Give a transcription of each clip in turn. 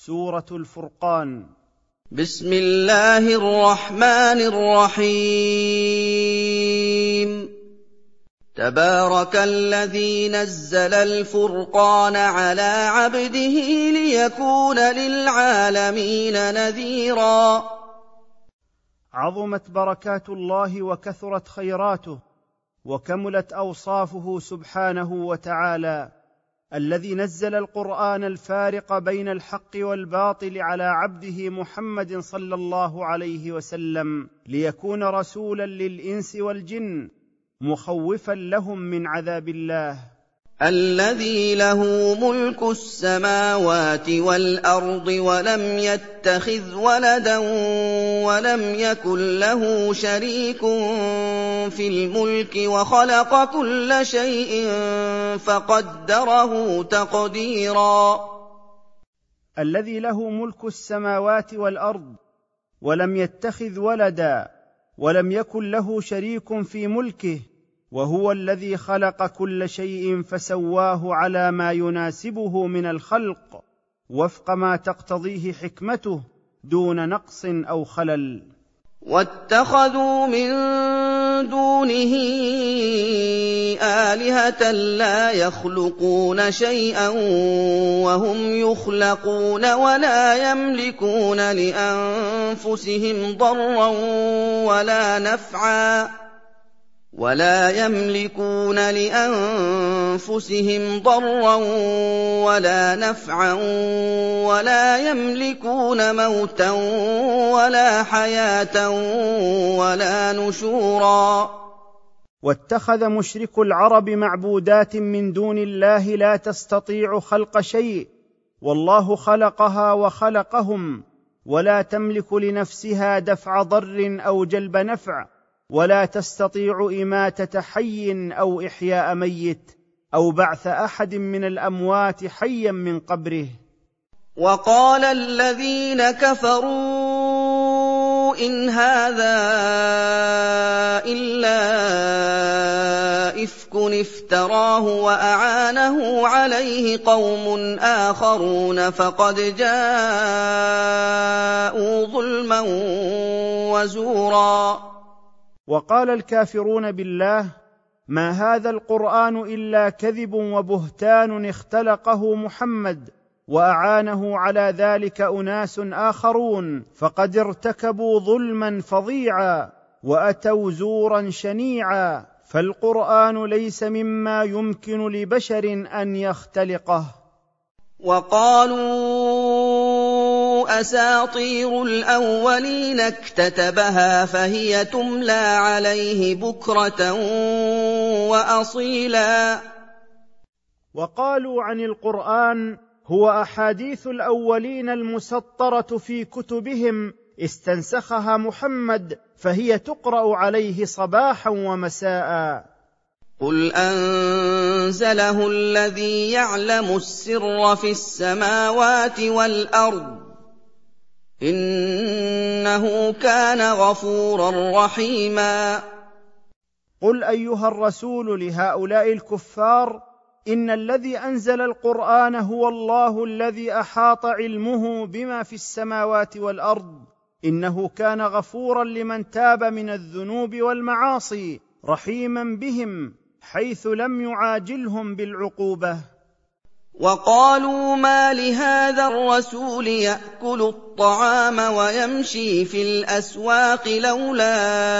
سورة الفرقان. بسم الله الرحمن الرحيم. تبارك الذي نزل الفرقان على عبده ليكون للعالمين نذيرا. عظمت بركات الله وكثرت خيراته وكملت أوصافه سبحانه وتعالى، الذي نزل القرآن الفارق بين الحق والباطل على عبده محمد صلى الله عليه وسلم ليكون رسولا للإنس والجن مخوفا لهم من عذاب الله. الذي له ملك السماوات والأرض ولم يتخذ ولدا ولم يكن له شريك في الملك وخلق كل شيء فقدره تقديرا. الذي له ملك السماوات والأرض ولم يتخذ ولدا ولم يكن له شريك في ملكه، وهو الذي خلق كل شيء فسواه على ما يناسبه من الخلق وفق ما تقتضيه حكمته دون نقص أو خلل. واتخذوا من دونه آلهة لا يخلقون شيئا وهم يخلقون ولا يملكون لأنفسهم ضرا ولا نفعا ولا يملكون موتا ولا حياة ولا نشورا. واتخذ مشرك العرب معبودات من دون الله لا تستطيع خلق شيء، والله خلقها وخلقهم، ولا تملك لنفسها دفع ضر أو جلب نفع، ولا تستطيع إماتة حي أو إحياء ميت أو بعث أحد من الأموات حيا من قبره. وقال الذين كفروا إن هذا إلا إفك افتراه وأعانه عليه قوم آخرون فقد جاءوا ظلما وزورا. وقال الكافرون بالله ما هذا القرآن إلا كذب وبهتان اختلقه محمد وأعانه على ذلك أناس آخرون، فقد ارتكبوا ظلما فظيعا وأتوا زورا شنيعا، فالقرآن ليس مما يمكن لبشر أن يختلقه. وقالوا أساطير الأولين اكتتبها فهي تملى عليه بكرة وأصيلا. وقالوا عن القرآن هو أحاديث الأولين المسطرة في كتبهم استنسخها محمد فهي تقرأ عليه صباحا ومساء. قل أنزله الذي يعلم السر في السماوات والأرض إنه كان غفورا رحيما. قل أيها الرسول لهؤلاء الكفار إن الذي أنزل القرآن هو الله الذي أحاط علمه بما في السماوات والأرض، إنه كان غفورا لمن تاب من الذنوب والمعاصي رحيما بهم حيث لم يعاجلهم بالعقوبة. وقالوا ما لهذا الرسول يأكل الطعام ويمشي في الأسواق لولا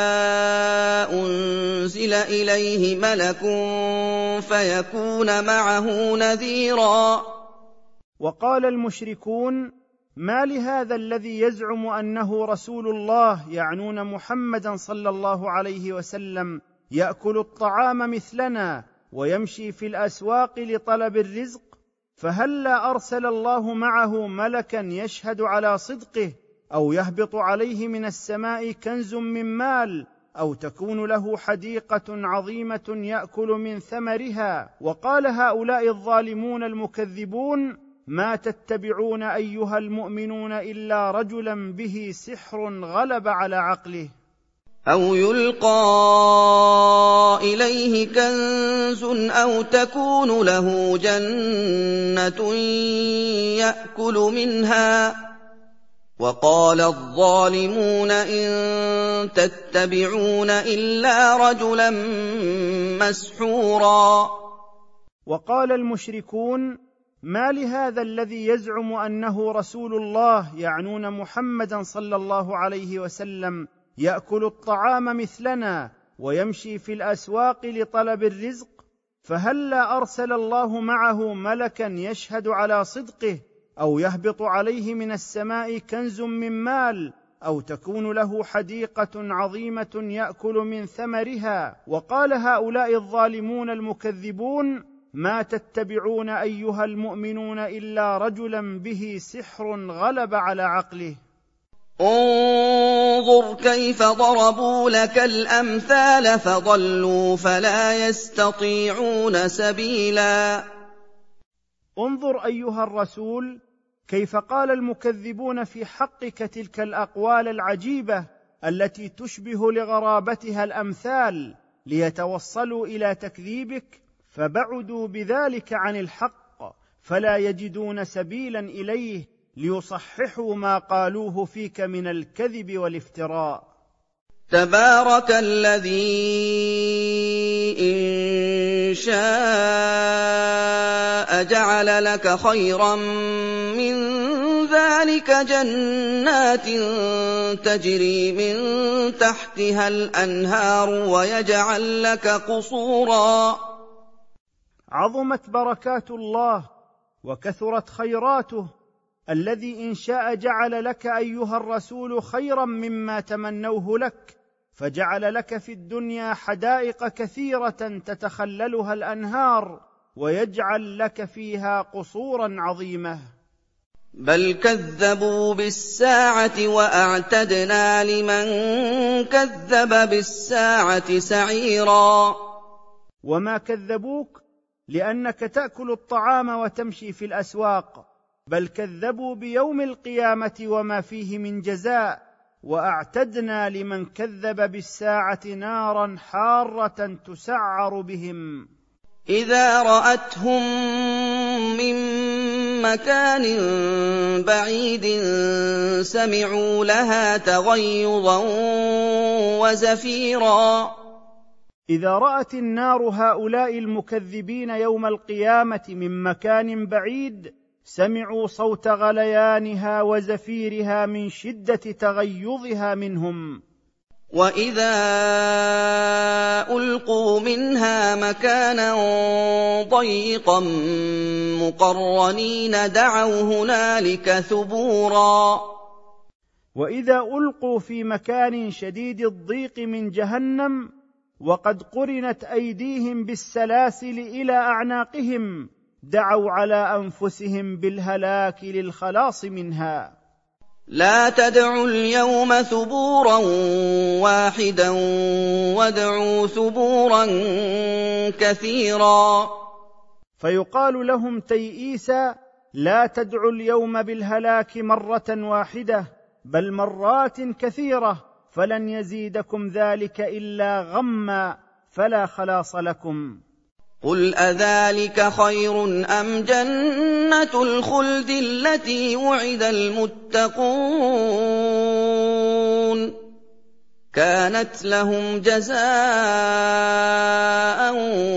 أنزل إليه ملك فيكون معه نذيرا. وقال المشركون ما لهذا الذي يزعم أنه رسول الله، يعنون محمدا صلى الله عليه وسلم، يأكل الطعام مثلنا ويمشي في الأسواق لطلب الرزق، فهلا أرسل الله معه ملكا يشهد على صدقه، أو يهبط عليه من السماء كنز من مال، أو تكون له حديقة عظيمة يأكل من ثمرها. وقال هؤلاء الظالمون المكذبون ما تتبعون أيها المؤمنون إلا رجلا به سحر غلب على عقله. أَوْ يُلْقَىٰ إِلَيْهِ كَنزٌ أَوْ تَكُونُ لَهُ جَنَّةٌ يَأْكُلُ مِنْهَا ۚ وَقَالَ الظَّالِمُونَ إِن تَتَّبِعُونَ إِلَّا رَجُلًا مَّسْحُورًا. وقال المشركون: ما لهذا الذي يزعم أنه رسول الله، يعنون محمدا صلى الله عليه وسلم، يأكل الطعام مثلنا ويمشي في الأسواق لطلب الرزق؟ فهلا أرسل الله معه ملكا يشهد على صدقه، أو يهبط عليه من السماء كنز من مال، أو تكون له حديقة عظيمة يأكل من ثمرها. وقال هؤلاء الظالمون المكذبون: ما تتبعون أيها المؤمنون إلا رجلا به سحر غلب على عقله. انظُرْ كَيْفَ ضَرَبُوا لَكَ الْأَمْثَالَ فَضَلُّوا فَلَا يَسْتَطِيعُونَ سَبِيلًا. انظر أيها الرسول كيف قال المكذبون في حقك تلك الأقوال العجيبة التي تشبه لغرابتها الأمثال ليتوصلوا إلى تكذيبك، فبعدوا بذلك عن الحق فلا يجدون سبيلا إليه ليصححوا ما قالوه فيك من الكذب والافتراء. تبارك الذي إن شاء جعل لك خيرا من ذلك جنات تجري من تحتها الأنهار ويجعل لك قصورا. عظمت بركات الله وكثرت خيراته الذي إن شاء جعل لك أيها الرسول خيرا مما تمنوه لك، فجعل لك في الدنيا حدائق كثيرة تتخللها الأنهار، ويجعل لك فيها قصورا عظيمة. بل كذبوا بالساعة وأعتدنا لمن كذب بالساعة سعيرا. وما كذبوك لأنك تأكل الطعام وتمشي في الأسواق، بل كذبوا بيوم القيامة وما فيه من جزاء، وأعتدنا لمن كذب بالساعة نارا حارة تسعر بهم. إذا رأتهم من مكان بعيد سمعوا لها تغيظا وزفيرا. إذا رأت النار هؤلاء المكذبين يوم القيامة من مكان بعيد سمعوا صوت غليانها وزفيرها من شدة تغيظها منهم. وإذا ألقوا منها مكانا ضيقا مقرنين دعوا هنالك ثبورا. وإذا ألقوا في مكان شديد الضيق من جهنم وقد قرنت أيديهم بالسلاسل إلى أعناقهم دعوا على أنفسهم بالهلاك للخلاص منها. لا تدعوا اليوم ثبورا واحدا وادعوا ثبورا كثيرا. فيقال لهم تيئيسا: لا تدعوا اليوم بالهلاك مرة واحدة بل مرات كثيرة، فلن يزيدكم ذلك إلا غما فلا خلاص لكم. قل أذلك خير أم جنة الخلد التي وعد المتقون كانت لهم جزاء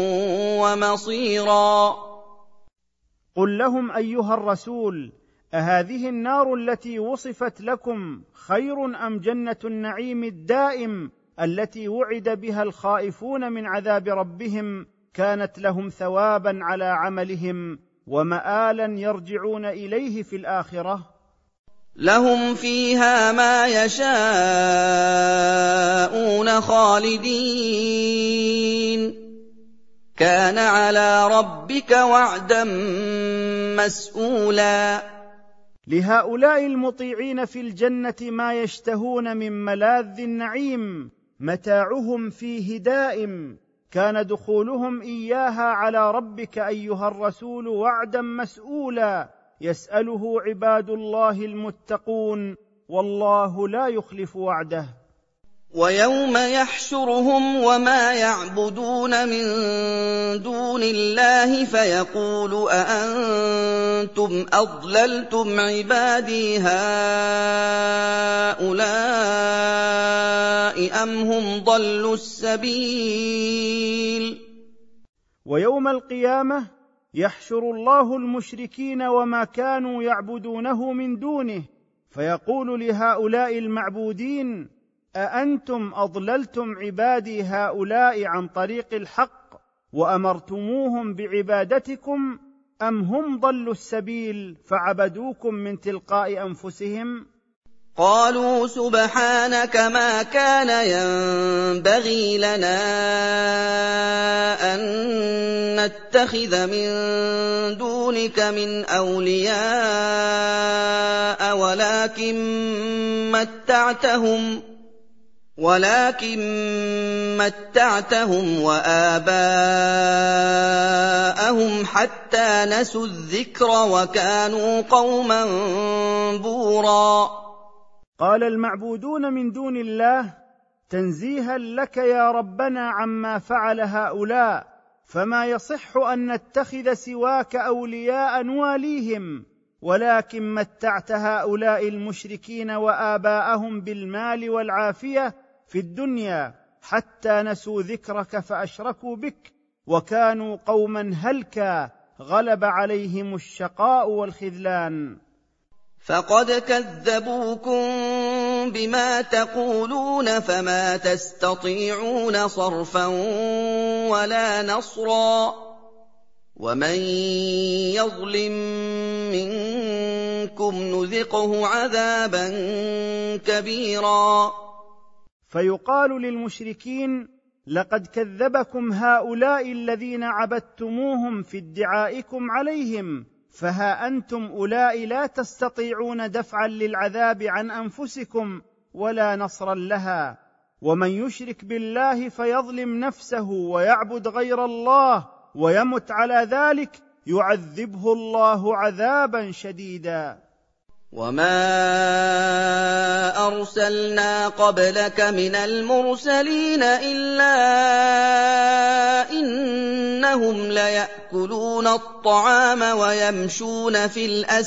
ومصيرا. قل لهم أيها الرسول: أهذه النار التي وصفت لكم خير أم جنة النعيم الدائم التي وعد بها الخائفون من عذاب ربهم كانت لهم ثوابا على عملهم ومآلا يرجعون إليه في الآخرة؟ لهم فيها ما يشاءون خالدين كان على ربك وعدا مسئولا. لهؤلاء المطيعين في الجنة ما يشتهون من ملاذ النعيم، متاعهم فيه دائم، كان دخولهم إياها على ربك أيها الرسول وعدا مسئولا يسأله عباد الله المتقون، والله لا يخلف وعده. وَيَوْمَ يَحْشُرُهُمْ وَمَا يَعْبُدُونَ مِن دُونِ اللَّهِ فَيَقُولُ أَأَنتُمْ أَضْلَلْتُمْ عِبَادِي هَٰؤُلَاءِ أَمْ هُمْ ضَلُّوا السَّبِيلَ ويوم القيامة يحشر الله المشركين وما كانوا يعبدونه من دونه، فيقول لهؤلاء المعبودين: أأنتم أضللتم عبادي هؤلاء عن طريق الحق وأمرتموهم بعبادتكم، أم هم ضلوا السبيل فعبدوكم من تلقاء أنفسهم؟ قالوا سبحانك ما كان ينبغي لنا أن نتخذ من دونك من أولياء ولكن متعتهم وآباءهم حتى نسوا الذكر وكانوا قوما بورا. قال المعبودون من دون الله: تنزيها لك يا ربنا عما فعل هؤلاء، فما يصح أن نتخذ سواك أولياء نواليهم، ولكن متعت هؤلاء المشركين وآباءهم بالمال والعافية في الدنيا حتى نسوا ذكرك فأشركوا بك، وكانوا قوما هلكا غلب عليهم الشقاء والخذلان. فقد كذبوكم بما تقولون فما تستطيعون صرفا ولا نصرا، ومن يظلم منكم نذقه عذابا كبيرا. فيقال للمشركين: لقد كذبكم هؤلاء الذين عبدتموهم في ادعائكم عليهم، فها أنتم أولئك لا تستطيعون دفعا للعذاب عن أنفسكم ولا نصرا لها. ومن يشرك بالله فيظلم نفسه ويعبد غير الله ويمت على ذلك يعذبه الله عذابا شديدا. وما أرسلنا قبلك من المرسلين إلا إنهم ليأكلون الطعام ويمشون في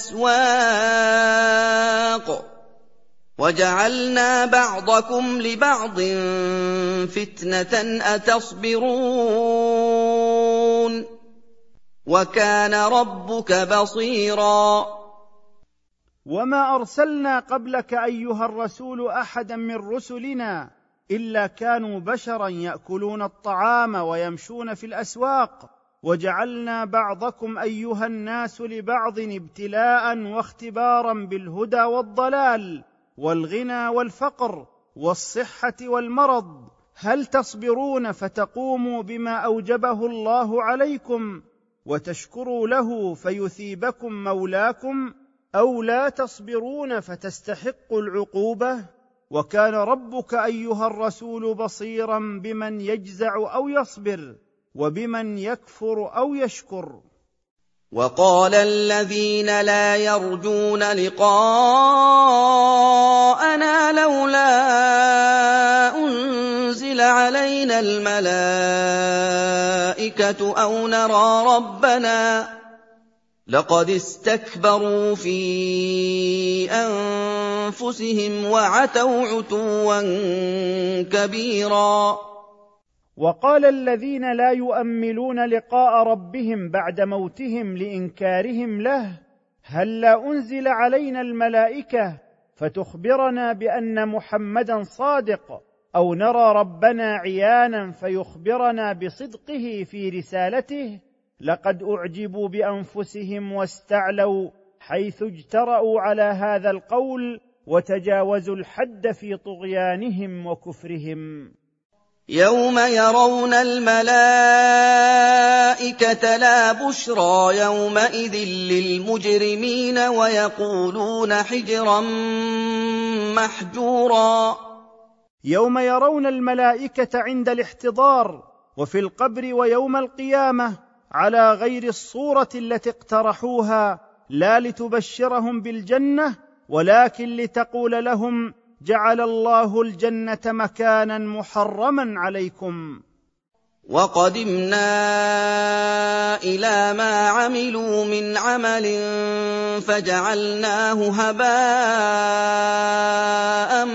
الأسواق وجعلنا بعضكم لبعض فتنة أتصبرون وكان ربك بصيرا. وما أرسلنا قبلك أيها الرسول أحدا من رسلنا إلا كانوا بشرا يأكلون الطعام ويمشون في الأسواق، وجعلنا بعضكم أيها الناس لبعض ابتلاء واختبارا بالهدى والضلال والغنى والفقر والصحة والمرض، هل تصبرون فتقوموا بما أوجبه الله عليكم وتشكروا له فيثيبكم مولاكم، أو لا تصبرون فتستحقوا العقوبة؟ وكان ربك أيها الرسول بصيرا بمن يجزع أو يصبر وبمن يكفر أو يشكر. وقال الذين لا يرجون لقاءنا لولا أنزل علينا الملائكة أو نرى ربنا لقد استكبروا في أنفسهم وعتوا عتوا كبيرا. وقال الذين لا يؤملون لقاء ربهم بعد موتهم لإنكارهم له: هلا أنزل علينا الملائكة فتخبرنا بأن محمدا صادق، أو نرى ربنا عيانا فيخبرنا بصدقه في رسالته؟ لقد أعجبوا بأنفسهم واستعلوا حيث اجترأوا على هذا القول وتجاوزوا الحد في طغيانهم وكفرهم. يوم يرون الملائكة لا بشرى يومئذ للمجرمين ويقولون حجرا محجورا. يوم يرون الملائكة عند الاحتضار وفي القبر ويوم القيامة على غير الصورة التي اقترحوها، لا لتبشرهم بالجنة ولكن لتقول لهم: جعل الله الجنة مكانا محرما عليكم. وقدمنا إلى ما عملوا من عمل فجعلناه هباء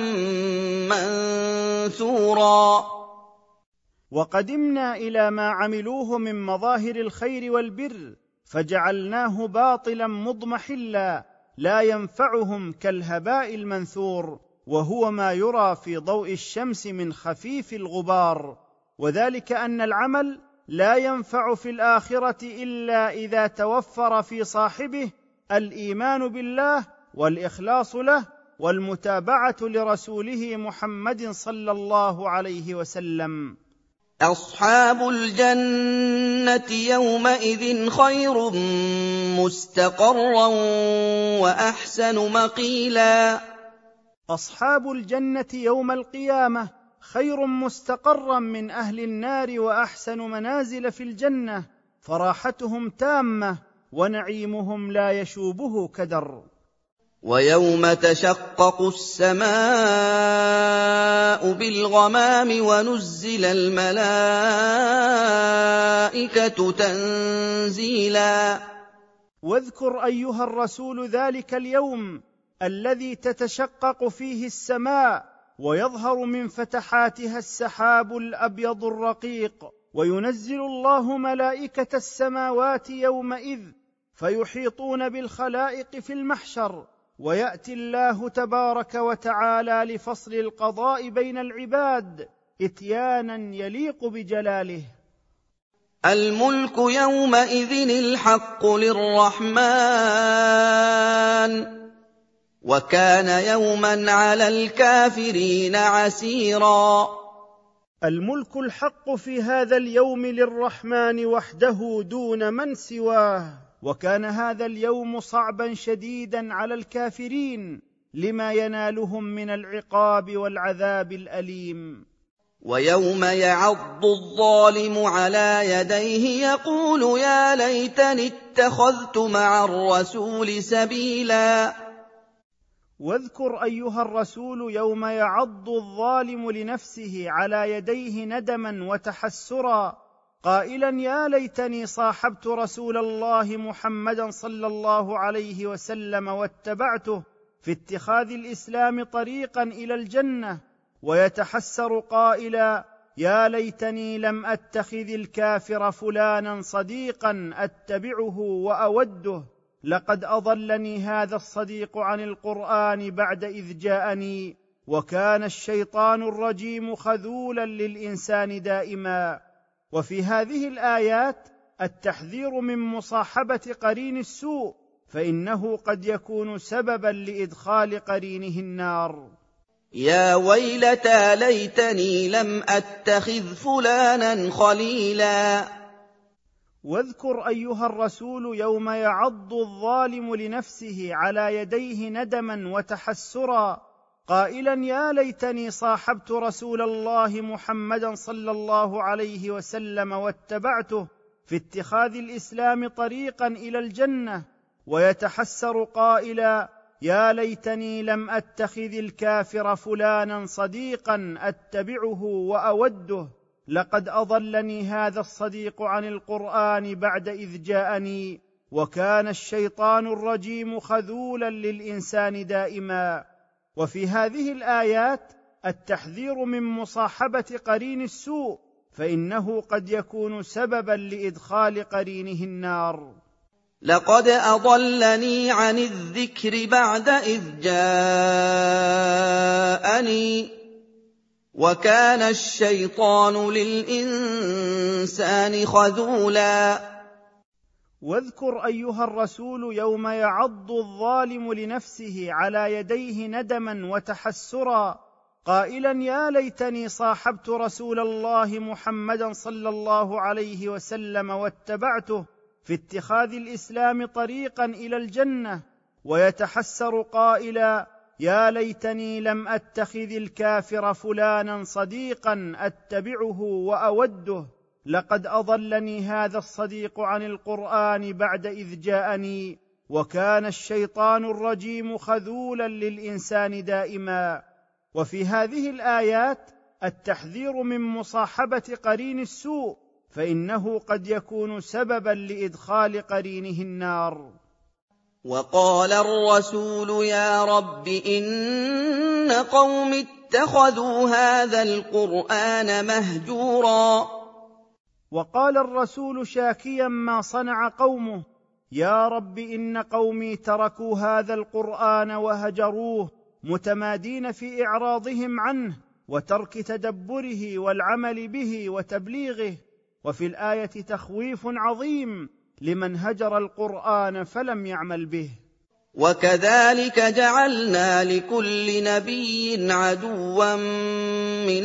منثورا. وقدمنا إلى ما عملوه من مظاهر الخير والبر فجعلناه باطلا مضمحلا لا ينفعهم كالهباء المنثور، وهو ما يرى في ضوء الشمس من خفيف الغبار، وذلك أن العمل لا ينفع في الآخرة إلا إذا توفر في صاحبه الإيمان بالله والإخلاص له والمتابعة لرسوله محمد صلى الله عليه وسلم. أصحاب الجنة يومئذ خير مستقرا وأحسن مقيلا. أصحاب الجنة يوم القيامة خير مستقرا من أهل النار وأحسن منازل في الجنة، فراحتهم تامة ونعيمهم لا يشوبه كدر. ويوم تشقق السماء بالغمام ونزل الملائكة تنزيلا. واذكر أيها الرسول ذلك اليوم الذي تتشقق فيه السماء ويظهر من فتحاتها السحاب الأبيض الرقيق، وينزل الله ملائكة السماوات يومئذ فيحيطون بالخلائق في المحشر، ويأتي الله تبارك وتعالى لفصل القضاء بين العباد إتيانا يليق بجلاله. الملك يومئذ الحق للرحمن وكان يوما على الكافرين عسيرا. الملك الحق في هذا اليوم للرحمن وحده دون من سواه، وكان هذا اليوم صعبا شديدا على الكافرين لما ينالهم من العقاب والعذاب الأليم. ويوم يعض الظالم على يديه يقول يا ليتني اتخذت مع الرسول سبيلا. واذكر أيها الرسول يوم يعض الظالم لنفسه على يديه ندما وتحسرا قائلا يا ليتني صاحبت رسول الله محمدا صلى الله عليه وسلم واتبعته في اتخاذ الإسلام طريقا إلى الجنة، ويتحسر قائلا يا ليتني لم أتخذ الكافر فلانا صديقا أتبعه وأوده، لقد أضلني هذا الصديق عن القرآن بعد إذ جاءني، وكان الشيطان الرجيم خذولا للإنسان دائما. وفي هذه الآيات التحذير من مصاحبة قرين السوء، فإنه قد يكون سببا لإدخال قرينه النار. يا ويلتى ليتني لم أتخذ فلانا خليلا. واذكر أيها الرسول يوم يعض الظالم لنفسه على يديه ندما وتحسرا قائلا يا ليتني صاحبت رسول الله محمدا صلى الله عليه وسلم واتبعته في اتخاذ الإسلام طريقا إلى الجنة، ويتحسر قائلا يا ليتني لم أتخذ الكافر فلانا صديقا أتبعه وأوده، لقد أضلني هذا الصديق عن القرآن بعد إذ جاءني، وكان الشيطان الرجيم خذولا للإنسان دائما. وفي هذه الآيات التحذير من مصاحبة قرين السوء، فإنه قد يكون سببا لإدخال قرينه النار. لقد أضلني عن الذكر بعد إذ جاءني وكان الشيطان للإنسان خذولا. واذكر أيها الرسول يوم يعض الظالم لنفسه على يديه ندما وتحسرا قائلا يا ليتني صاحبت رسول الله محمدا صلى الله عليه وسلم واتبعته في اتخاذ الإسلام طريقا إلى الجنة، ويتحسر قائلا يا ليتني لم أتخذ الكافر فلانا صديقا أتبعه وأوده، لقد أضلني هذا الصديق عن القرآن بعد إذ جاءني، وكان الشيطان الرجيم خذولا للإنسان دائما. وفي هذه الآيات التحذير من مصاحبة قرين السوء، فإنه قد يكون سببا لإدخال قرينه النار. وقال الرسول يا رب إن قوم اتخذوا هذا القرآن مهجورا. وقال الرسول شاكيا ما صنع قومه: يا رب إن قومي تركوا هذا القرآن وهجروه، متمادين في إعراضهم عنه وترك تدبره والعمل به وتبليغه. وفي الآية تخويف عظيم لمن هجر القرآن فلم يعمل به. وكذلك جعلنا لكل نبي عدوا من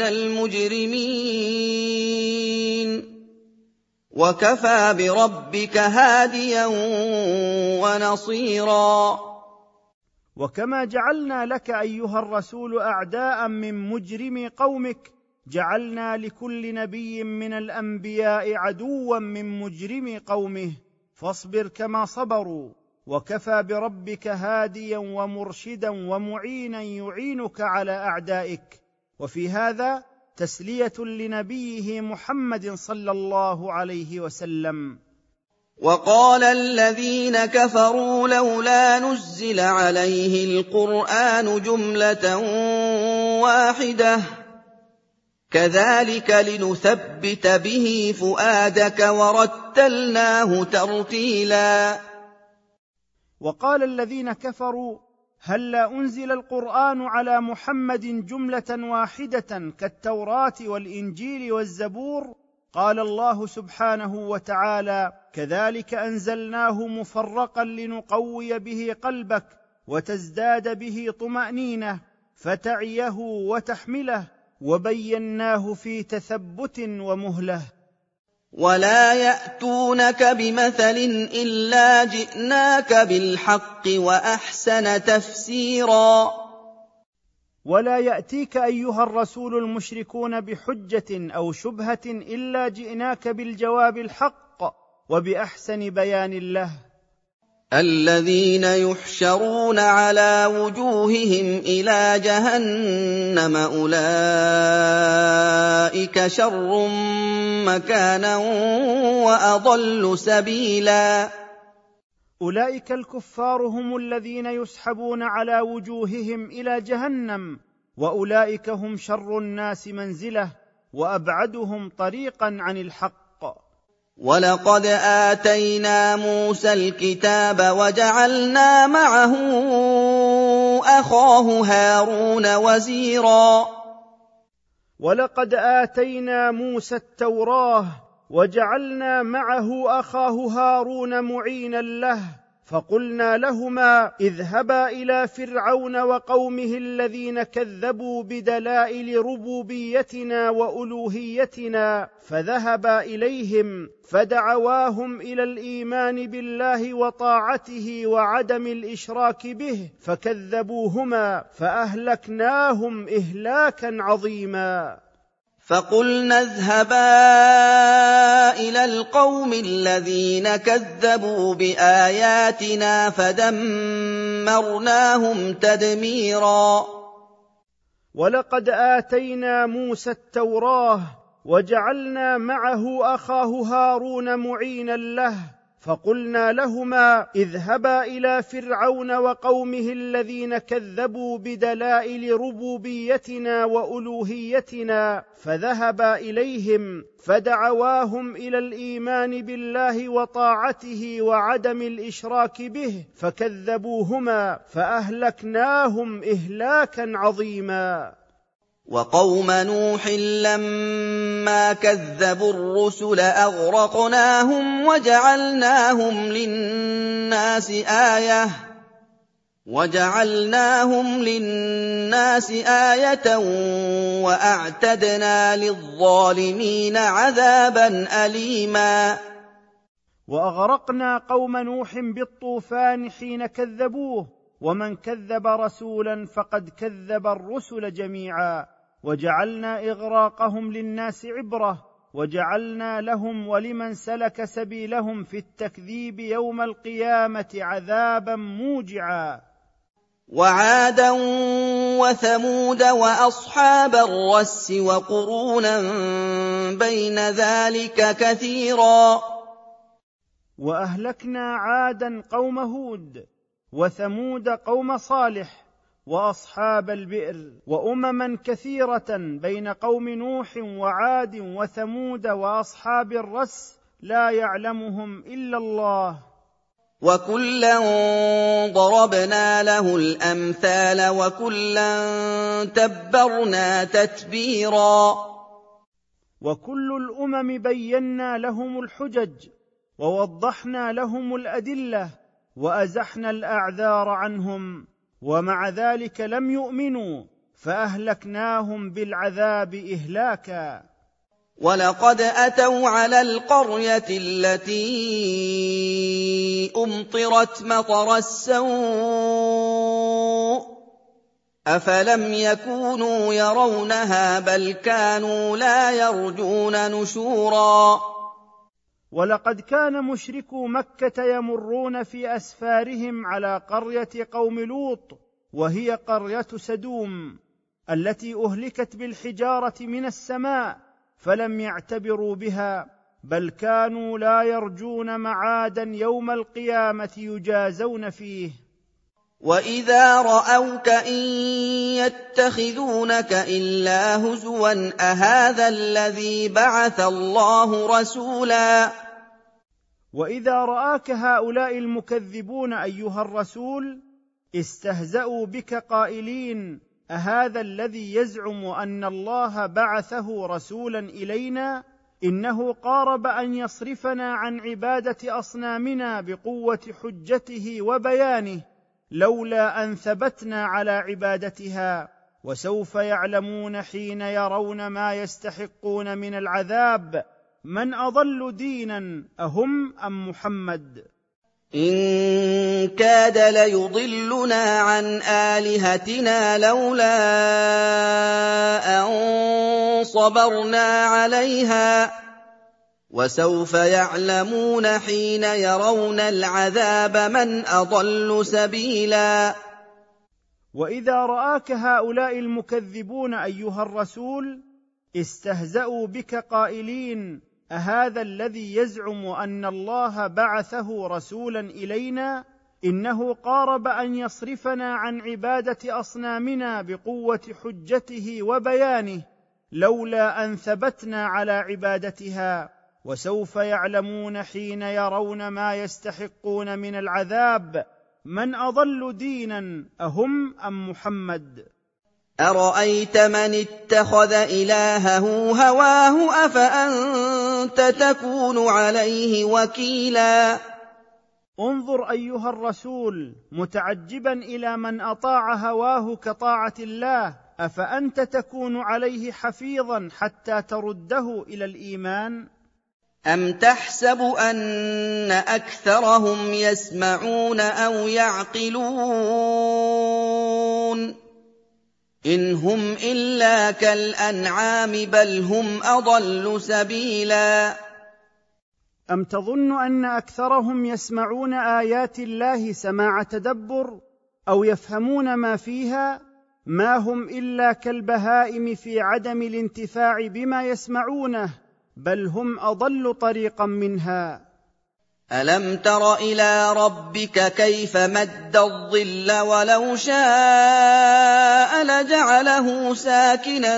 المجرمين وكفى بربك هاديا ونصيرا. وكما جعلنا لك أيها الرسول أعداء من مجرمي قومك، جعلنا لكل نبي من الأنبياء عدوا من مجرمي قومه، فاصبر كما صبروا، وكفى بربك هاديا ومرشدا ومعينا يعينك على أعدائك. وفي هذا تسلية لنبيه محمد صلى الله عليه وسلم. وقال الذين كفروا لولا نزل عليه القرآن جملة واحدة كذلك لنثبت به فؤادك ورتلناه ترتيلا. وقال الذين كفروا: هلا أنزل القرآن على محمد جملة واحدة كالتوراة والإنجيل والزبور؟ قال الله سبحانه وتعالى: كذلك أنزلناه مفرقا لنقوي به قلبك وتزداد به طمأنينة فتعيه وتحمله، وبيناه في تثبت ومهلة. ولا يأتونك بمثل إلا جئناك بالحق وأحسن تفسيرا. ولا يأتيك أيها الرسول المشركون بحجة أو شبهة إلا جئناك بالجواب الحق وبأحسن بيان له. الذين يحشرون على وجوههم إلى جهنم أولئك شر مكانا وأضل سبيلا. أولئك الكفار هم الذين يسحبون على وجوههم إلى جهنم، وأولئك هم شر الناس منزلة وأبعدهم طريقا عن الحق. ولقد آتينا موسى الكتاب وجعلنا معه أخاه هارون وزيرا. ولقد آتينا موسى التوراة وجعلنا معه أخاه هارون معينا له، فقلنا لهما: اذهبا إلى فرعون وقومه الذين كذبوا بدلائل ربوبيتنا وألوهيتنا، فذهبا إليهم فدعواهم إلى الإيمان بالله وطاعته وعدم الإشراك به، فكذبوهما فأهلكناهم إهلاكا عظيما. فقلنا اذهبا إلى القوم الذين كذبوا بآياتنا فدمرناهم تدميرا. ولقد آتينا موسى التوراة وجعلنا معه أخاه هارون معينا له، فقلنا لهما: اذهبا إلى فرعون وقومه الذين كذبوا بدلائل ربوبيتنا وألوهيتنا، فذهبا إليهم فدعواهم إلى الإيمان بالله وطاعته وعدم الإشراك به، فكذبوهما فأهلكناهم إهلاكا عظيما. وقوم نوح لما كذبوا الرسل أغرقناهم وجعلناهم للناس آية وأعتدنا للظالمين عذابا أليما. وأغرقنا قوم نوح بالطوفان حين كذبوه، ومن كذب رسولا فقد كذب الرسل جميعا، وجعلنا إغراقهم للناس عبرة، وجعلنا لهم ولمن سلك سبيلهم في التكذيب يوم القيامة عذابا موجعا. وعادا وثمود وأصحاب الرس وقرونا بين ذلك كثيرا. وأهلكنا عادا قوم هود، وثمود قوم صالح، وأصحاب البئر، وأمما كثيرة بين قوم نوح وعاد وثمود وأصحاب الرس لا يعلمهم إلا الله. وكلا ضربنا له الأمثال وكلا تبرنا تتبيرا. وكل الأمم بينا لهم الحجج، ووضحنا لهم الأدلة، وأزحنا الأعذار عنهم، ومع ذلك لم يؤمنوا، فأهلكناهم بالعذاب إهلاكا. ولقد أتوا على القرية التي أمطرت مطر السوء أفلم يكونوا يرونها بل كانوا لا يرجون نشورا. ولقد كان مشركو مكة يمرون في أسفارهم على قرية قوم لوط، وهي قرية سدوم التي أهلكت بالحجارة من السماء، فلم يعتبروا بها، بل كانوا لا يرجون معادا يوم القيامة يجازون فيه. وإذا رأوك إن يتخذونك إلا هزوا أهذا الذي بعث الله رسولا. وإذا رآك هؤلاء المكذبون أيها الرسول استهزأوا بك قائلين: أهذا الذي يزعم أن الله بعثه رسولا إلينا؟ إنه قارب أن يصرفنا عن عبادة أصنامنا بقوة حجته وبيانه، لولا أن ثبتنا على عبادتها. وسوف يعلمون حين يرون ما يستحقون من العذاب من أضل دينا أهم أم محمد. إن كاد ليضلنا عن آلهتنا لولا أن صبرنا عليها وسوف يعلمون حين يرون العذاب من أضل سبيلا. وإذا رآك هؤلاء المكذبون أيها الرسول استهزأوا بك قائلين: أهذا الذي يزعم أن الله بعثه رسولا إلينا؟ إنه قارب أن يصرفنا عن عبادة أصنامنا بقوة حجته وبيانه، لولا أن ثبتنا على عبادتها. وسوف يعلمون حين يرون ما يستحقون من العذاب من أضل دينا أهم أم محمد. أرأيت من اتخذ إلهه هواه أفأنت تكون عليه وكيلا. انظر أيها الرسول متعجبا إلى من أطاع هواه كطاعة الله، أفأنت تكون عليه حفيظا حتى ترده إلى الإيمان؟ أم تحسب أن أكثرهم يسمعون أو يعقلون إن هم إلا كالأنعام بل هم أضل سبيلا. أم تظن أن أكثرهم يسمعون آيات الله سماع تدبر أو يفهمون ما فيها؟ ما هم إلا كالبهائم في عدم الانتفاع بما يسمعونه، بل هم أضل طريقا منها. ألم تر إلى ربك كيف مد الظل ولو شاء لجعله ساكنا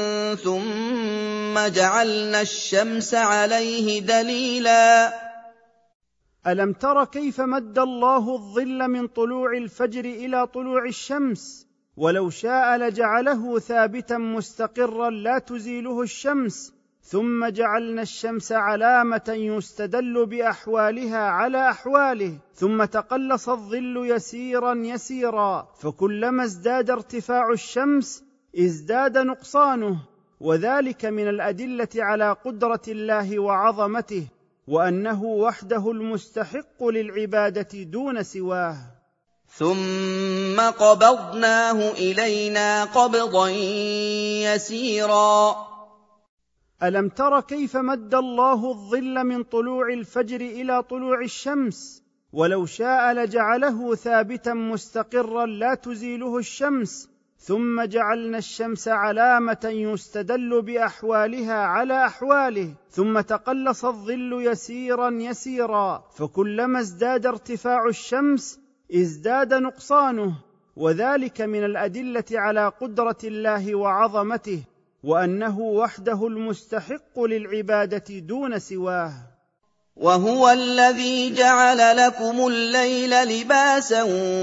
ثم جعلنا الشمس عليه دليلا. ألم تر كيف مد الله الظل من طلوع الفجر إلى طلوع الشمس، ولو شاء لجعله ثابتا مستقرا لا تزيله الشمس، ثم جعلنا الشمس علامة يستدل بأحوالها على أحواله، ثم تقلص الظل يسيرا يسيرا، فكلما ازداد ارتفاع الشمس ازداد نقصانه، وذلك من الأدلة على قدرة الله وعظمته، وأنه وحده المستحق للعبادة دون سواه. ثم قبضناه إلينا قبضا يسيرا. ألم تر كيف مد الله الظل من طلوع الفجر إلى طلوع الشمس، ولو شاء لجعله ثابتا مستقرا لا تزيله الشمس، ثم جعلنا الشمس علامة يستدل بأحوالها على أحواله، ثم تقلص الظل يسيرا يسيرا، فكلما ازداد ارتفاع الشمس ازداد نقصانه، وذلك من الأدلة على قدرة الله وعظمته، وأنه وحده المستحق للعبادة دون سواه. وهو الذي جعل لكم الليل لباسا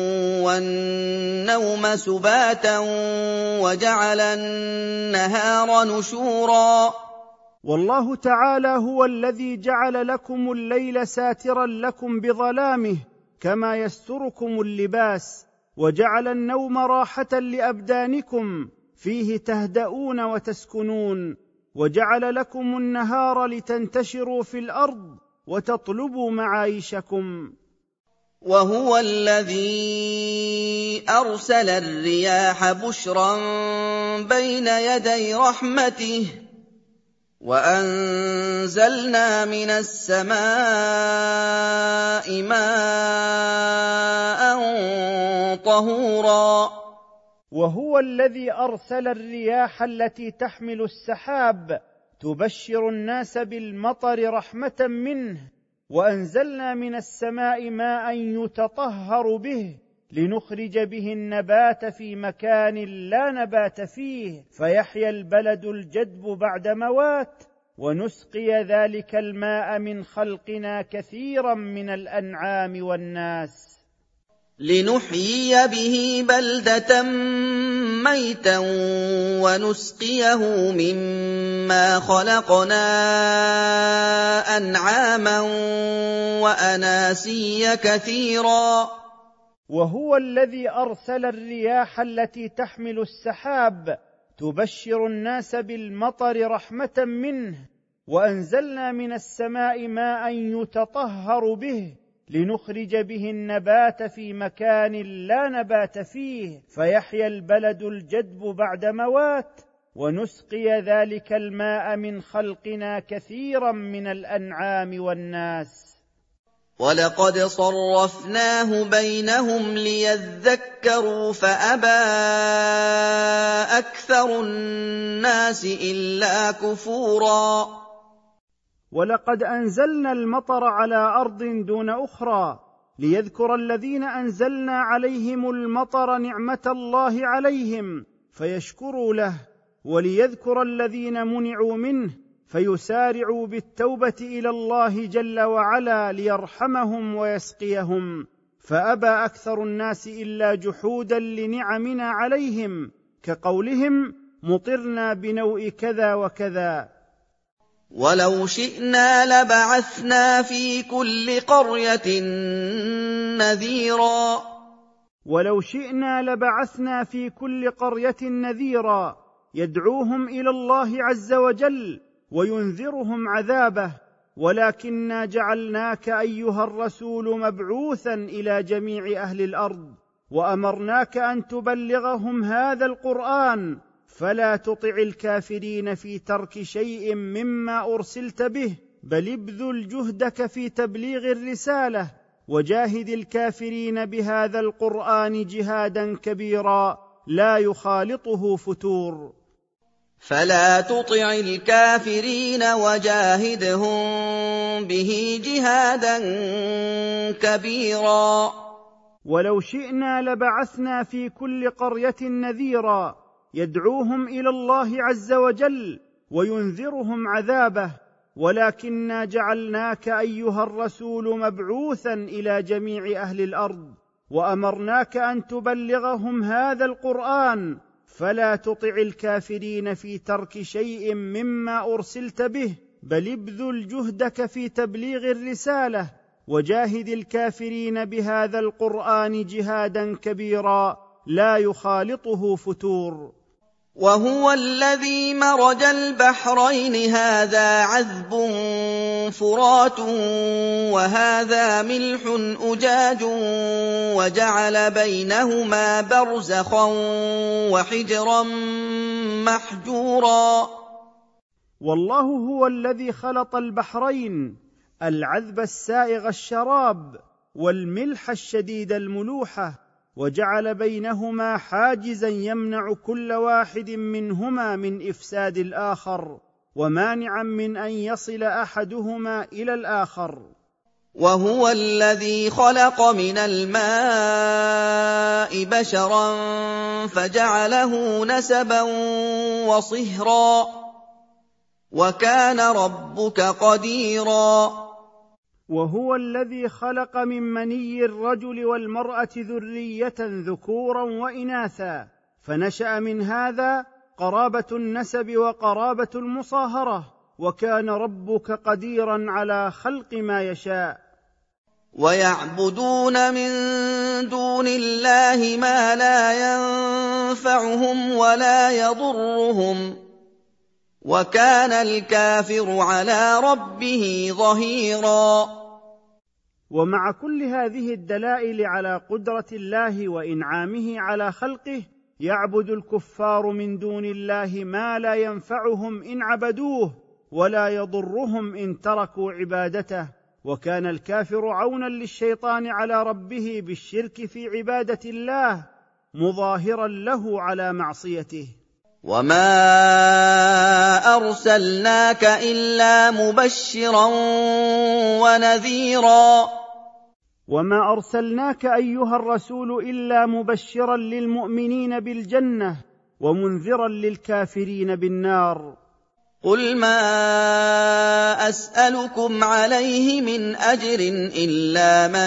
والنوم سباتا وجعل النهار نشورا. والله تعالى هو الذي جعل لكم الليل ساترا لكم بظلامه كما يستركم اللباس، وجعل النوم راحة لأبدانكم فيه تهدؤون وتسكنون، وجعل لكم النهار لتنتشروا في الأرض وتطلبوا معايشكم. وهو الذي أرسل الرياح بشرا بين يدي رحمته وأنزلنا من السماء ماء طهورا. وهو الذي أرسل الرياح التي تحمل السحاب تبشر الناس بالمطر رحمة منه، وأنزلنا من السماء ماء يتطهر به لنخرج به النبات في مكان لا نبات فيه، فيحيا البلد الجدب بعد موات، ونسقي ذلك الماء من خلقنا كثيرا من الأنعام والناس، لنحيي به بلدة ميتا ونسقيه مما خلقنا أنعاما وأناسيا كثيرا. وهو الذي أرسل الرياح التي تحمل السحاب تبشر الناس بالمطر رحمة منه، وأنزلنا من السماء ماء يتطهر به لنخرج به النبات في مكان لا نبات فيه، فيحيا البلد الجدب بعد موات، ونسقي ذلك الماء من خلقنا كثيرا من الأنعام والناس. ولقد صرفناه بينهم ليذكروا فأبى أكثر الناس إلا كفورا. ولقد أنزلنا المطر على أرض دون أخرى ليذكر الذين أنزلنا عليهم المطر نعمة الله عليهم فيشكروا له، وليذكر الذين منعوا منه فيسارعوا بالتوبة إلى الله جل وعلا ليرحمهم ويسقيهم، فأبى أكثر الناس إلا جحودا لنعمنا عليهم، كقولهم مطرنا بنوء كذا وكذا. ولو شئنا لبعثنا في كل قرية نذيرا. ولو شئنا لبعثنا في كل قرية نذيرا يدعوهم إلى الله عز وجل وينذرهم عذابه، ولكننا جعلناك أيها الرسول مبعوثا إلى جميع أهل الأرض، وأمرناك أن تبلغهم هذا القرآن، فلا تطع الكافرين في ترك شيء مما أرسلت به، بل ابذل جهدك في تبليغ الرسالة، وجاهد الكافرين بهذا القرآن جهادا كبيرا لا يخالطه فتور. فلا تطع الكافرين وجاهدهم به جهادا كبيرا. ولو شئنا لبعثنا في كل قرية نذيرا يدعوهم إلى الله عز وجل وينذرهم عذابه، ولكننا جعلناك أيها الرسول مبعوثا إلى جميع أهل الأرض، وأمرناك أن تبلغهم هذا القرآن، فلا تطع الكافرين في ترك شيء مما أرسلت به، بل ابذل جهدك في تبليغ الرسالة، وجاهد الكافرين بهذا القرآن جهادا كبيرا لا يخالطه فتور. وهو الذي مرج البحرين هذا عذب فرات وهذا ملح أجاج وجعل بينهما برزخا وحجرا محجورا. والله هو الذي خلط البحرين العذب السائغ الشراب والملح الشديد الملوحه، وجعل بينهما حاجزا يمنع كل واحد منهما من افساد الاخر، ومانعا من ان يصل احدهما الى الاخر. وهو الذي خلق من الماء بشرا فجعله نسبا وصهرا وكان ربك قديرا. وهو الذي خلق من مني الرجل والمرأة ذرية ذكورا وإناثا، فنشأ من هذا قرابة النسب وقرابة المصاهرة، وكان ربك قديرا على خلق ما يشاء. ويعبدون من دون الله ما لا ينفعهم ولا يضرهم، وكان الكافر على ربه ظهيرا. ومع كل هذه الدلائل على قدرة الله وإنعامه على خلقه، يعبد الكفار من دون الله ما لا ينفعهم إن عبدوه ولا يضرهم إن تركوا عبادته، وكان الكافر عونا للشيطان على ربه بالشرك في عبادة الله، مظاهرا له على معصيته. وما أرسلناك إلا مبشرا ونذيرا. وما أرسلناك أيها الرسول إلا مبشرا للمؤمنين بالجنة ومنذرا للكافرين بالنار. قل ما أسألكم عليه من أجر إلا من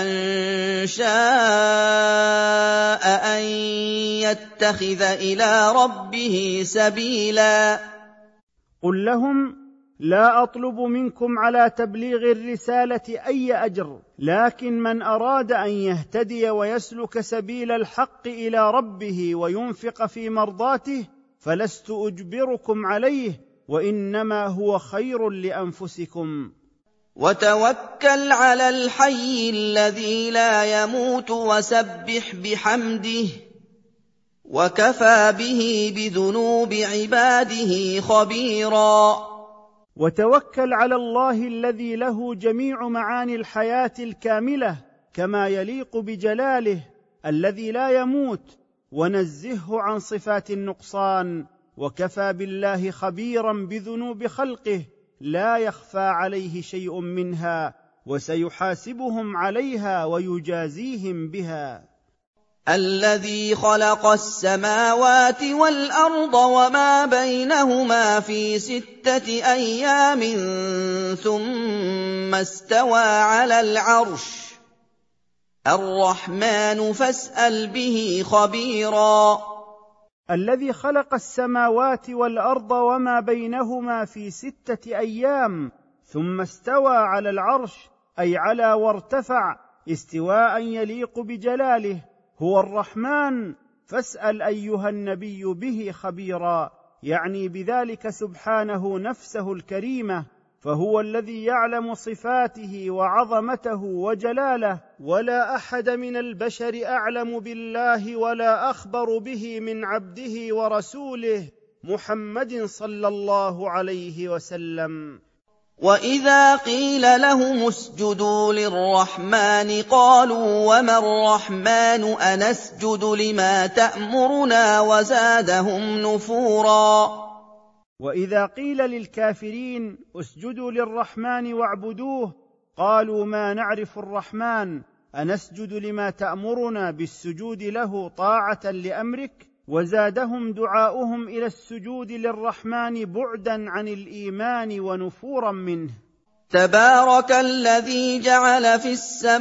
شاء أن يتخذ إلى ربه سبيلا. قل لهم لا أطلب منكم على تبليغ الرسالة أي أجر، لكن من أراد أن يهتدي ويسلك سبيل الحق إلى ربه وينفق في مرضاته فلست أجبركم عليه، وإنما هو خير لأنفسكم. وتوكل على الحي الذي لا يموت وسبح بحمده وكفى به بذنوب عباده خبيرا. وتوكل على الله الذي له جميع معاني الحياة الكاملة كما يليق بجلاله، الذي لا يموت، ونزهه عن صفات النقصان، وكفى بالله خبيرا بذنوب خلقه لا يخفى عليه شيء منها، وسيحاسبهم عليها ويجازيهم بها. الذي خلق السماوات والأرض وما بينهما في 6 أيام ثم استوى على العرش، الرحمن فاسأل به خبيرا. الذي خلق السماوات والأرض وما بينهما في 6 أيام ثم استوى على العرش، أي على وارتفع استواء يليق بجلاله، هو الرحمن، فاسأل أيها النبي به خبيرا، يعني بذلك سبحانه نفسه الكريمة، فهو الذي يعلم صفاته وعظمته وجلاله، ولا أحد من البشر أعلم بالله ولا أخبر به من عبده ورسوله محمد صلى الله عليه وسلم. وإذا قيل لهم اسجدوا للرحمن قالوا وما الرحمن أنسجد لما تأمرنا وزادهم نفورا. وإذا قيل للكافرين اسجدوا للرحمن واعبدوه قالوا ما نعرف الرحمن أنسجد لما تأمرنا بالسجود له طاعة لأمرك، وزادهم دعاؤهم إلى السجود للرحمن بعدا عن الإيمان ونفورا منه. تبارك الذي جعل في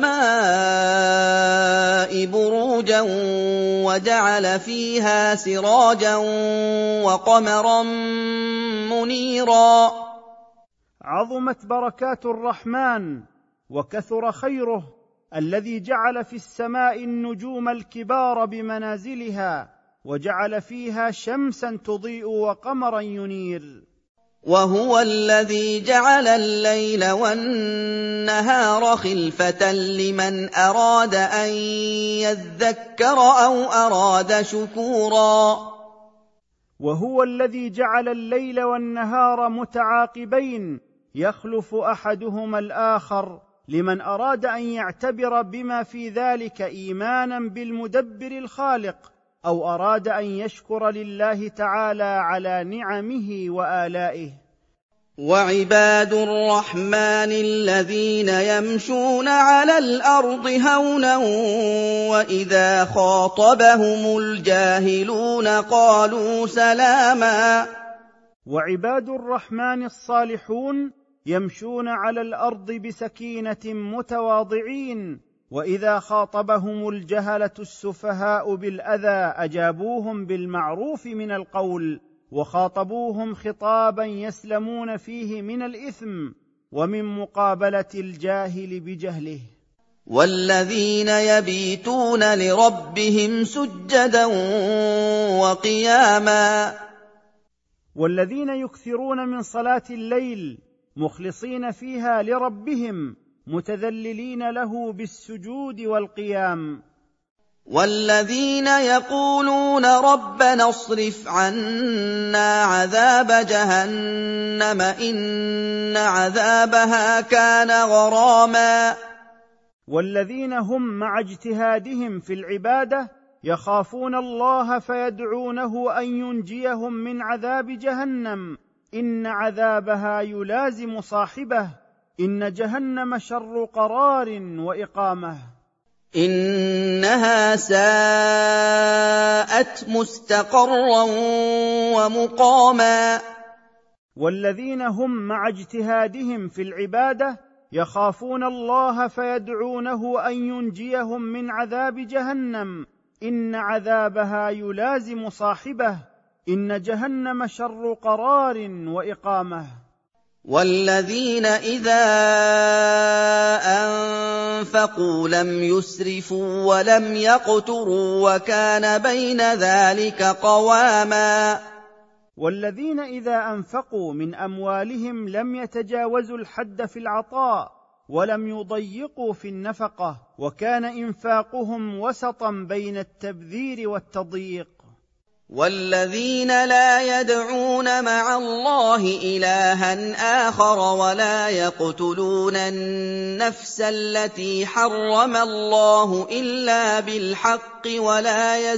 السماء بروجا وجعل فيها سراجا وقمرا منيرا. عظمت بركات الرحمن وكثر خيره الذي جعل في السماء النجوم الكبار بمنازلها، وجعل فيها شمسا تضيء وقمرا ينير. وهو الذي جعل الليل والنهار خلفة لمن أراد أن يذكر أو أراد شكورا. وهو الذي جعل الليل والنهار متعاقبين يخلف أحدهما الآخر لمن اراد ان يعتبر بما في ذلك ايمانا بالمدبر الخالق، او اراد ان يشكر لله تعالى على نعمه والائه. وعباد الرحمن الذين يمشون على الأرض هونا وإذا خاطبهم الجاهلون قالوا سلاما. وعباد الرحمن الصالحون يمشون على الأرض بسكينة متواضعين، وإذا خاطبهم الجهلة السفهاء بالأذى أجابوهم بالمعروف من القول، وخاطبوهم خطابا يسلمون فيه من الإثم ومن مقابلة الجاهل بجهله. والذين يبيتون لربهم سجدا وقياما. والذين يكثرون من صلاة الليل مخلصين فيها لربهم متذللين له بالسجود والقيام. والذين يقولون ربنا اصرف عنا عذاب جهنم إن عذابها كان غراما. والذين هم مع اجتهادهم في العبادة يخافون الله فيدعونه أن ينجيهم من عذاب جهنم إن عذابها يلازم صاحبه إن جهنم شر قرار وإقامة. إنها ساءت مستقرا ومقاما. والذين هم مع اجتهادهم في العبادة يخافون الله فيدعونه أن ينجيهم من عذاب جهنم إن عذابها يلازم صاحبه إن جهنم شر قرار وإقامة. والذين إذا أنفقوا لم يسرفوا ولم يقتروا وكان بين ذلك قواما. والذين إذا أنفقوا من أموالهم لم يتجاوزوا الحد في العطاء ولم يضيقوا في النفقة، وكان إنفاقهم وسطا بين التبذير والتضييق. والذين لا يدعون مع الله إلها آخر ولا يقتلون النفس التي حرم الله إلا بالحق ولا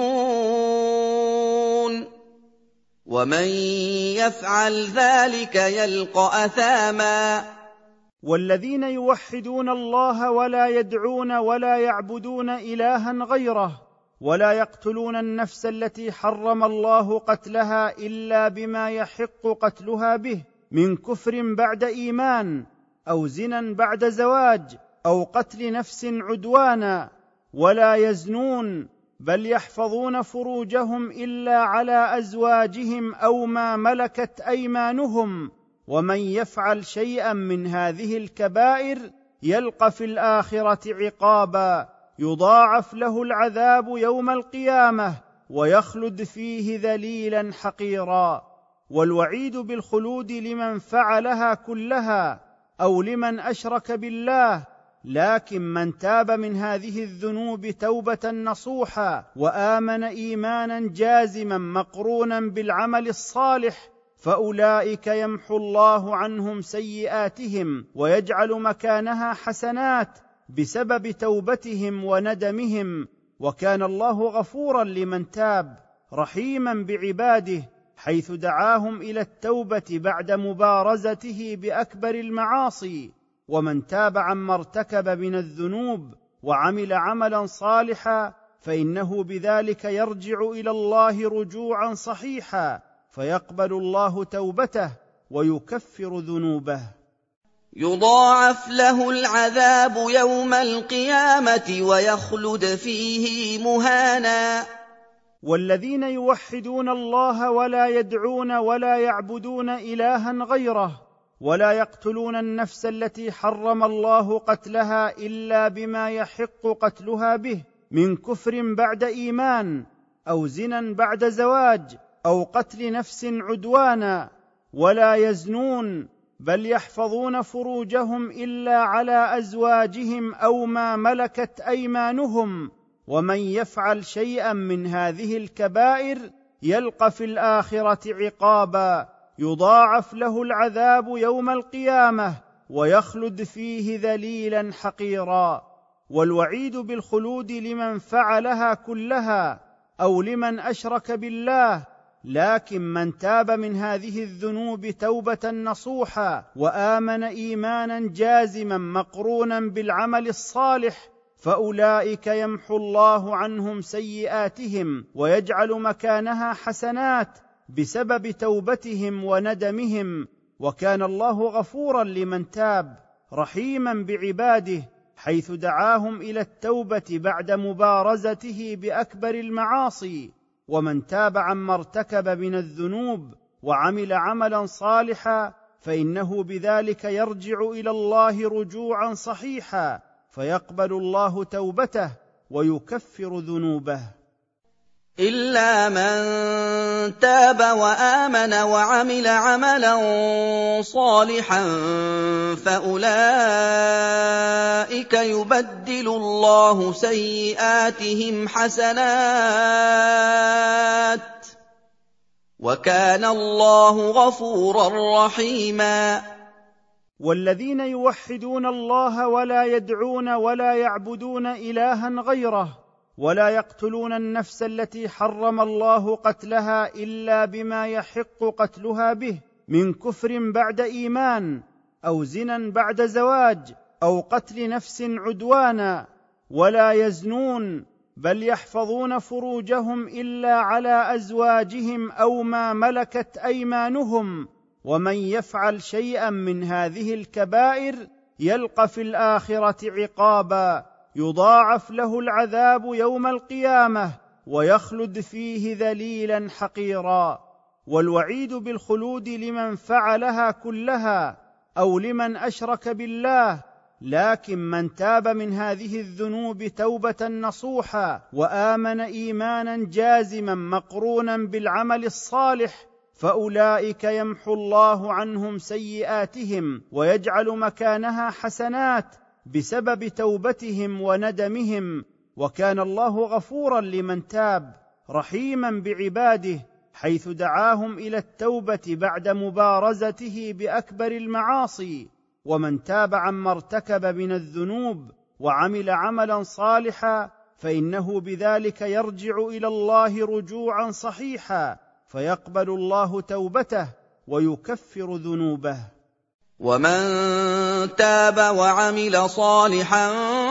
يزنون ومن يفعل ذلك يلقى أثاما. والذين يوحدون الله ولا يدعون ولا يعبدون إلها غيره ولا يقتلون النفس التي حرم الله قتلها إلا بما يحق قتلها به من كفر بعد إيمان أو زنا بعد زواج أو قتل نفس عدوانا، ولا يزنون بل يحفظون فروجهم إلا على أزواجهم أو ما ملكت أيمانهم، ومن يفعل شيئا من هذه الكبائر يلقى في الآخرة عقابا يضاعف له العذاب يوم القيامة ويخلد فيه ذليلا حقيرا. والوعيد بالخلود لمن فعلها كلها أو لمن أشرك بالله، لكن من تاب من هذه الذنوب توبة نصوحا وآمن إيمانا جازما مقرونا بالعمل الصالح فأولئك يمحو الله عنهم سيئاتهم ويجعل مكانها حسنات بسبب توبتهم وندمهم، وكان الله غفورا لمن تاب رحيما بعباده، حيث دعاهم إلى التوبة بعد مبارزته بأكبر المعاصي. ومن تاب عما ارتكب من الذنوب وعمل عملا صالحا فإنه بذلك يرجع إلى الله رجوعا صحيحا، فيقبل الله توبته ويكفر ذنوبه. يضاعف له العذاب يوم القيامة ويخلد فيه مهانا. والذين يوحدون الله ولا يدعون ولا يعبدون إلها غيره ولا يقتلون النفس التي حرم الله قتلها إلا بما يحق قتلها به من كفر بعد إيمان أو زنا بعد زواج أو قتل نفس عدوانا، ولا يزنون بل يحفظون فروجهم إلا على أزواجهم أو ما ملكت أيمانهم، ومن يفعل شيئا من هذه الكبائر يلقى في الآخرة عقابا يضاعف له العذاب يوم القيامة ويخلد فيه ذليلا حقيرا. والوعيد بالخلود لمن فعلها كلها أو لمن أشرك بالله، لكن من تاب من هذه الذنوب توبة نصوحا وآمن إيمانا جازما مقرونا بالعمل الصالح، فأولئك يمحو الله عنهم سيئاتهم ويجعل مكانها حسنات بسبب توبتهم وندمهم، وكان الله غفورا لمن تاب رحيما بعباده، حيث دعاهم إلى التوبة بعد مبارزته بأكبر المعاصي. ومن تاب عما ارتكب من الذنوب وعمل عملا صالحا فإنه بذلك يرجع إلى الله رجوعا صحيحا، فيقبل الله توبته ويكفر ذنوبه. إلا من تاب وآمن وعمل عملا صالحا فأولئك يبدل الله سيئاتهم حسنات وكان الله غفورا رحيما. والذين يوحدون الله ولا يدعون ولا يعبدون إلها غيره ولا يقتلون النفس التي حرم الله قتلها إلا بما يحق قتلها به من كفر بعد إيمان أو زنا بعد زواج أو قتل نفس عدوانا، ولا يزنون بل يحفظون فروجهم إلا على أزواجهم أو ما ملكت أيمانهم، ومن يفعل شيئا من هذه الكبائر يلقى في الآخرة عقابا يضاعف له العذاب يوم القيامة ويخلد فيه ذليلا حقيرا. والوعيد بالخلود لمن فعلها كلها أو لمن أشرك بالله، لكن من تاب من هذه الذنوب توبة نصوحا وآمن إيمانا جازما مقرونا بالعمل الصالح فأولئك يمحو الله عنهم سيئاتهم ويجعل مكانها حسنات بسبب توبتهم وندمهم، وكان الله غفورا لمن تاب رحيما بعباده، حيث دعاهم إلى التوبة بعد مبارزته بأكبر المعاصي. ومن تاب عما ارتكب من الذنوب وعمل عملا صالحا فإنه بذلك يرجع إلى الله رجوعا صحيحا، فيقبل الله توبته ويكفر ذنوبه. ومن تاب وعمل صالحا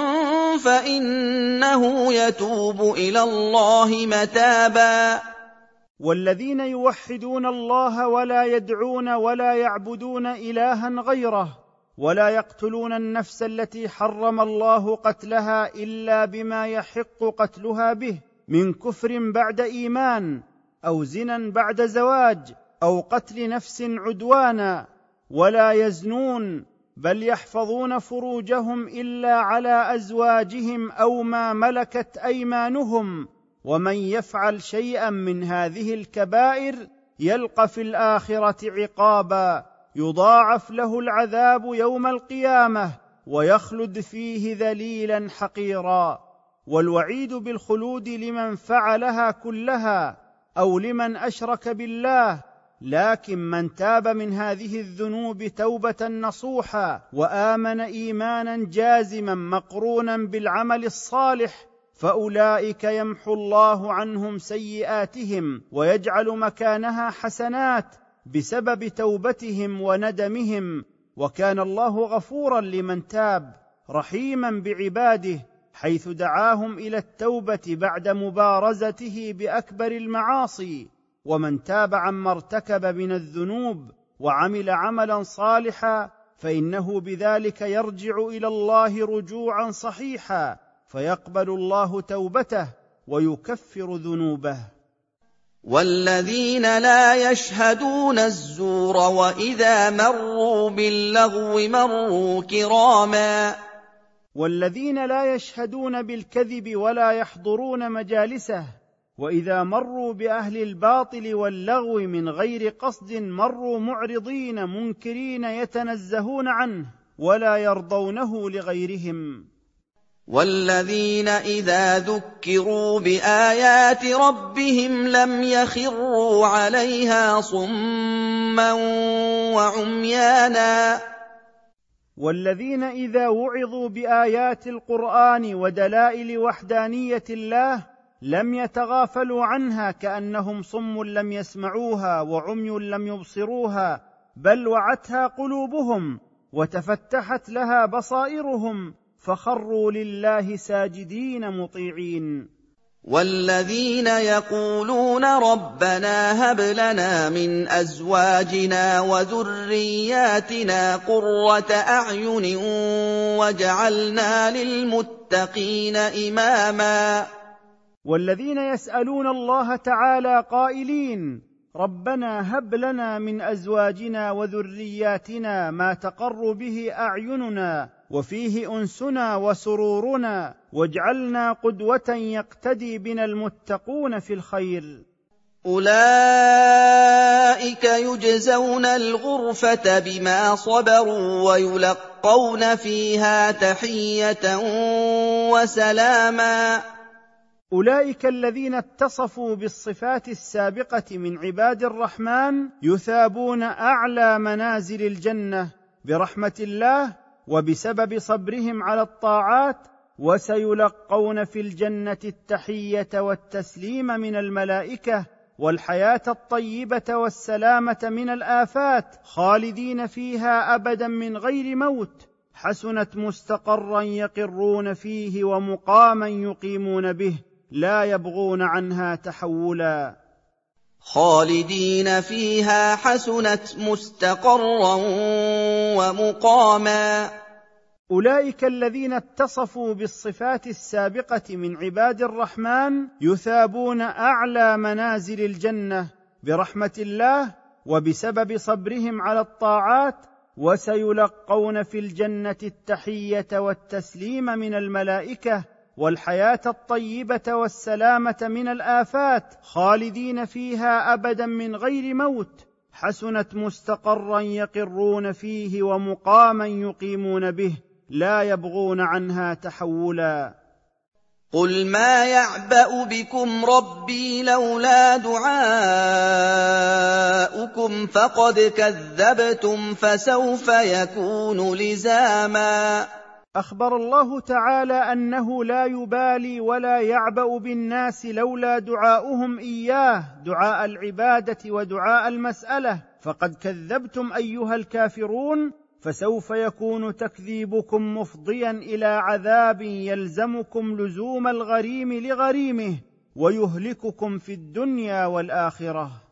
فإنه يتوب إلى الله متابا. والذين يوحدون الله ولا يدعون ولا يعبدون إلها غيره ولا يقتلون النفس التي حرم الله قتلها إلا بما يحق قتلها به من كفر بعد إيمان أو زنا بعد زواج أو قتل نفس عدوانا، ولا يزنون بل يحفظون فروجهم إلا على أزواجهم أو ما ملكت أيمانهم، ومن يفعل شيئا من هذه الكبائر يلقى في الآخرة عقابا يضاعف له العذاب يوم القيامة ويخلد فيه ذليلا حقيرا. والوعيد بالخلود لمن فعلها كلها أو لمن أشرك بالله، لكن من تاب من هذه الذنوب توبة نصوحا وآمن إيمانا جازما مقرونا بالعمل الصالح فأولئك يمحو الله عنهم سيئاتهم ويجعل مكانها حسنات بسبب توبتهم وندمهم، وكان الله غفورا لمن تاب رحيما بعباده، حيث دعاهم إلى التوبة بعد مبارزته بأكبر المعاصي. ومن تاب عما ارتكب من الذنوب وعمل عملا صالحا فإنه بذلك يرجع إلى الله رجوعا صحيحا، فيقبل الله توبته ويكفر ذنوبه. والذين لا يشهدون الزور وإذا مروا باللغو مروا كراما. والذين لا يشهدون بالكذب ولا يحضرون مجالسه، وإذا مروا بأهل الباطل واللغو من غير قصد مروا معرضين منكرين يتنزهون عنه ولا يرضونه لغيرهم. والذين إذا ذكروا بآيات ربهم لم يخروا عليها صما وعميانا. والذين اذا وعظوا بايات القران ودلائل وحدانيه الله لم يتغافلوا عنها كانهم صم لم يسمعوها وعمي لم يبصروها، بل وعتها قلوبهم وتفتحت لها بصائرهم فخروا لله ساجدين مطيعين. والذين يقولون ربنا هب لنا من أزواجنا وذرياتنا قرة أعين واجعلنا للمتقين إماما. والذين يسألون الله تعالى قائلين ربنا هب لنا من أزواجنا وذرياتنا ما تقر به أعيننا وفيه أنسنا وسرورنا واجعلنا قدوة يقتدي بنا المتقون في الخير. أولئك يجزون الغرفة بما صبروا ويلقون فيها تحية وسلاما. أولئك الذين اتصفوا بالصفات السابقة من عباد الرحمن يثابون أعلى منازل الجنة برحمة الله وبسبب صبرهم على الطاعات، وسيلقون في الجنة التحية والتسليم من الملائكة والحياة الطيبة والسلامة من الآفات، خالدين فيها أبدا من غير موت، حسنت مستقرا يقرون فيه ومقاما يقيمون به، لا يبغون عنها تحولا. خالدين فيها حسنت مستقرا ومقاما. أولئك الذين اتصفوا بالصفات السابقة من عباد الرحمن يثابون أعلى منازل الجنة برحمة الله وبسبب صبرهم على الطاعات، وسيلقون في الجنة التحية والتسليم من الملائكة والحياة الطيبة والسلامة من الآفات، خالدين فيها أبدا من غير موت، حسنت مستقرا يقرون فيه ومقاما يقيمون به، لا يبغون عنها تحولا. قل ما يعبأ بكم ربي لولا دعاؤكم فقد كذبتم فسوف يكون لزاما. أخبر الله تعالى أنه لا يبالي ولا يعبأ بالناس لولا دعاؤهم إياه، دعاء العبادة ودعاء المسألة، فقد كذبتم أيها الكافرون، فسوف يكون تكذيبكم مفضيا إلى عذاب يلزمكم لزوم الغريم لغريمه ويهلككم في الدنيا والآخرة.